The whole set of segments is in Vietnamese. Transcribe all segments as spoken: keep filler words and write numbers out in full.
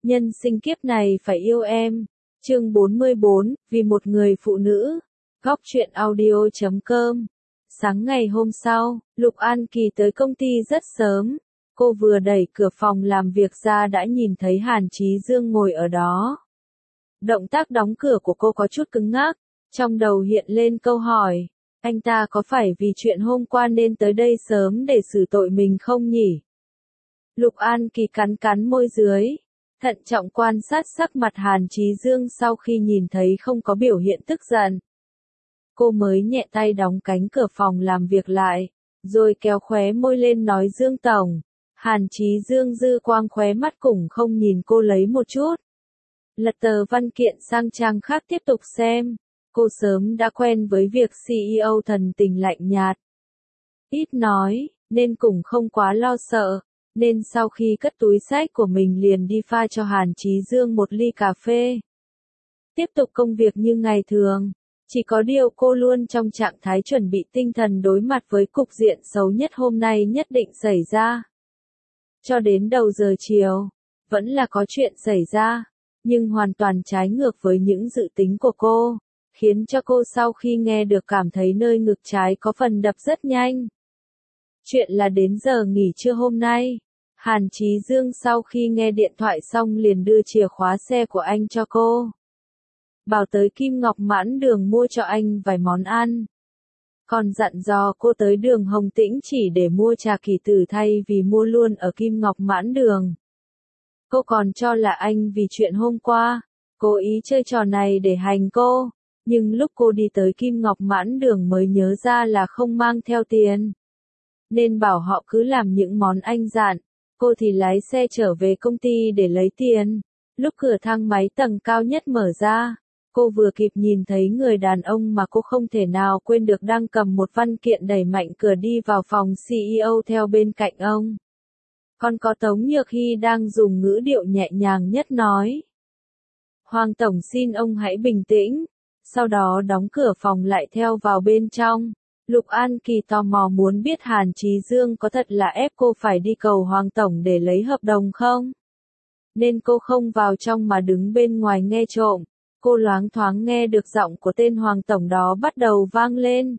Nhân sinh kiếp này phải yêu em. Chương bốn mươi bốn, vì một người phụ nữ. Góc truyện audio chấm com. Sáng ngày hôm sau, Lục An Kỳ tới công ty rất sớm. Cô vừa đẩy cửa phòng làm việc ra đã nhìn thấy Hàn Chí Dương ngồi ở đó. Động tác đóng cửa của cô có chút cứng ngắc, trong đầu hiện lên câu hỏi, anh ta có phải vì chuyện hôm qua nên tới đây sớm để xử tội mình không nhỉ? Lục An Kỳ cắn cắn môi dưới, thận trọng quan sát sắc mặt Hàn Chí Dương sau khi nhìn thấy không có biểu hiện tức giận. Cô mới nhẹ tay đóng cánh cửa phòng làm việc lại, rồi kéo khóe môi lên nói Dương Tổng. Hàn Chí Dương dư quang khóe mắt cũng không nhìn cô lấy một chút. Lật tờ văn kiện sang trang khác tiếp tục xem. Cô sớm đã quen với việc xê e ô thần tình lạnh nhạt. Ít nói, nên cũng không quá lo sợ. Nên sau khi cất túi xách của mình liền đi pha cho Hàn Chí Dương một ly cà phê. Tiếp tục công việc như ngày thường. Chỉ có điều cô luôn trong trạng thái chuẩn bị tinh thần đối mặt với cục diện xấu nhất hôm nay nhất định xảy ra. Cho đến đầu giờ chiều, vẫn là có chuyện xảy ra, nhưng hoàn toàn trái ngược với những dự tính của cô, khiến cho cô sau khi nghe được cảm thấy nơi ngực trái có phần đập rất nhanh. Chuyện là đến giờ nghỉ trưa hôm nay, Hàn Chí Dương sau khi nghe điện thoại xong liền đưa chìa khóa xe của anh cho cô. Bảo tới Kim Ngọc Mãn Đường mua cho anh vài món ăn. Còn dặn dò cô tới đường Hồng Tĩnh chỉ để mua trà kỳ tử thay vì mua luôn ở Kim Ngọc Mãn Đường. Cô còn cho là anh vì chuyện hôm qua, cố ý chơi trò này để hành cô, nhưng lúc cô đi tới Kim Ngọc Mãn Đường mới nhớ ra là không mang theo tiền. Nên bảo họ cứ làm những món anh dặn, cô thì lái xe trở về công ty để lấy tiền. Lúc cửa thang máy tầng cao nhất mở ra, cô vừa kịp nhìn thấy người đàn ông mà cô không thể nào quên được đang cầm một văn kiện đẩy mạnh cửa đi vào phòng xê e ô theo bên cạnh ông. Còn có Tống Nhược Hy đang dùng ngữ điệu nhẹ nhàng nhất nói. Hoàng Tổng xin ông hãy bình tĩnh, sau đó đóng cửa phòng lại theo vào bên trong. Lục An Kỳ tò mò muốn biết Hàn Chí Dương có thật là ép cô phải đi cầu Hoàng Tổng để lấy hợp đồng không? Nên cô không vào trong mà đứng bên ngoài nghe trộm. Cô loáng thoáng nghe được giọng của tên Hoàng Tổng đó bắt đầu vang lên.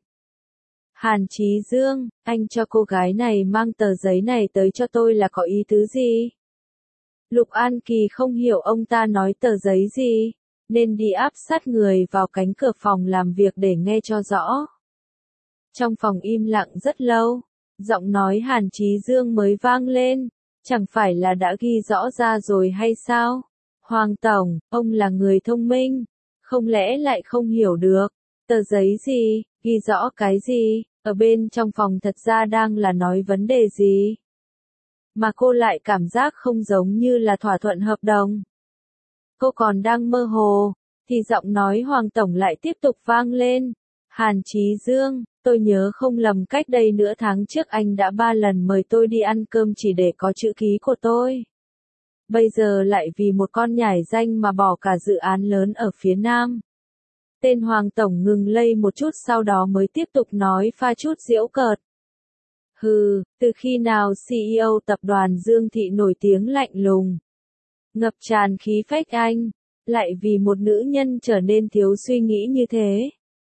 Hàn Chí Dương, anh cho cô gái này mang tờ giấy này tới cho tôi là có ý tứ gì? Lục An Kỳ không hiểu ông ta nói tờ giấy gì, nên đi áp sát người vào cánh cửa phòng làm việc để nghe cho rõ. Trong phòng im lặng rất lâu, giọng nói Hàn Chí Dương mới vang lên, chẳng phải là đã ghi rõ ra rồi hay sao? Hoàng Tổng, ông là người thông minh, không lẽ lại không hiểu được, tờ giấy gì, ghi rõ cái gì, ở bên trong phòng thật ra đang là nói vấn đề gì? Mà cô lại cảm giác không giống như là thỏa thuận hợp đồng. Cô còn đang mơ hồ, thì giọng nói Hoàng Tổng lại tiếp tục vang lên. Hàn Chí Dương, tôi nhớ không lầm cách đây nửa tháng trước anh đã ba lần mời tôi đi ăn cơm chỉ để có chữ ký của tôi. Bây giờ lại vì một con nhải danh mà bỏ cả dự án lớn ở phía Nam. Tên Hoàng Tổng ngừng lây một chút sau đó mới tiếp tục nói pha chút giễu cợt. Hừ, từ khi nào xê e ô tập đoàn Dương Thị nổi tiếng lạnh lùng, ngập tràn khí phách anh, lại vì một nữ nhân trở nên thiếu suy nghĩ như thế?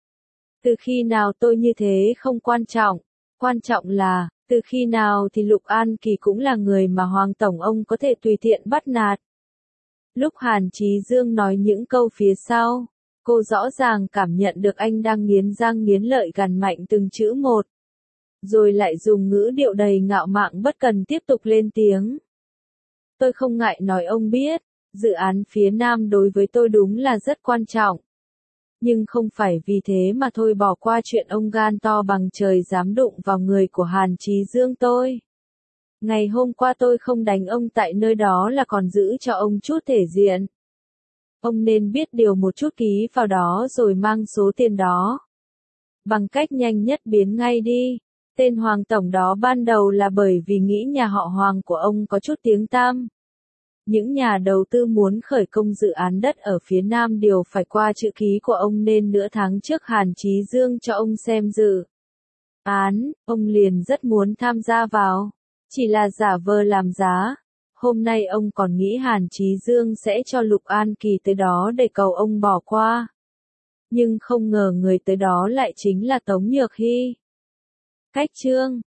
Từ khi nào tôi như thế không quan trọng, quan trọng là, từ khi nào thì Lục An Kỳ cũng là người mà Hoàng Tổng ông có thể tùy tiện bắt nạt. Lúc Hàn Chí Dương nói những câu phía sau, cô rõ ràng cảm nhận được anh đang nghiến răng nghiến lợi gằn mạnh từng chữ một. Rồi lại dùng ngữ điệu đầy ngạo mạn bất cần tiếp tục lên tiếng. Tôi không ngại nói ông biết, dự án phía Nam đối với tôi đúng là rất quan trọng. Nhưng không phải vì thế mà thôi bỏ qua chuyện ông gan to bằng trời dám đụng vào người của Hàn Chí Dương tôi. Ngày hôm qua tôi không đánh ông tại nơi đó là còn giữ cho ông chút thể diện. Ông nên biết điều một chút ký vào đó rồi mang số tiền đó. Bằng cách nhanh nhất biến ngay đi. Tên Hoàng Tổng đó ban đầu là bởi vì nghĩ nhà họ Hoàng của ông có chút tiếng tăm. Những nhà đầu tư muốn khởi công dự án đất ở phía Nam đều phải qua chữ ký của ông nên nửa tháng trước Hàn Chí Dương cho ông xem dự án, ông liền rất muốn tham gia vào. Chỉ là giả vờ làm giá. Hôm nay ông còn nghĩ Hàn Chí Dương sẽ cho Lục An Kỳ tới đó để cầu ông bỏ qua. Nhưng không ngờ người tới đó lại chính là Tống Nhược Hy. Cách chương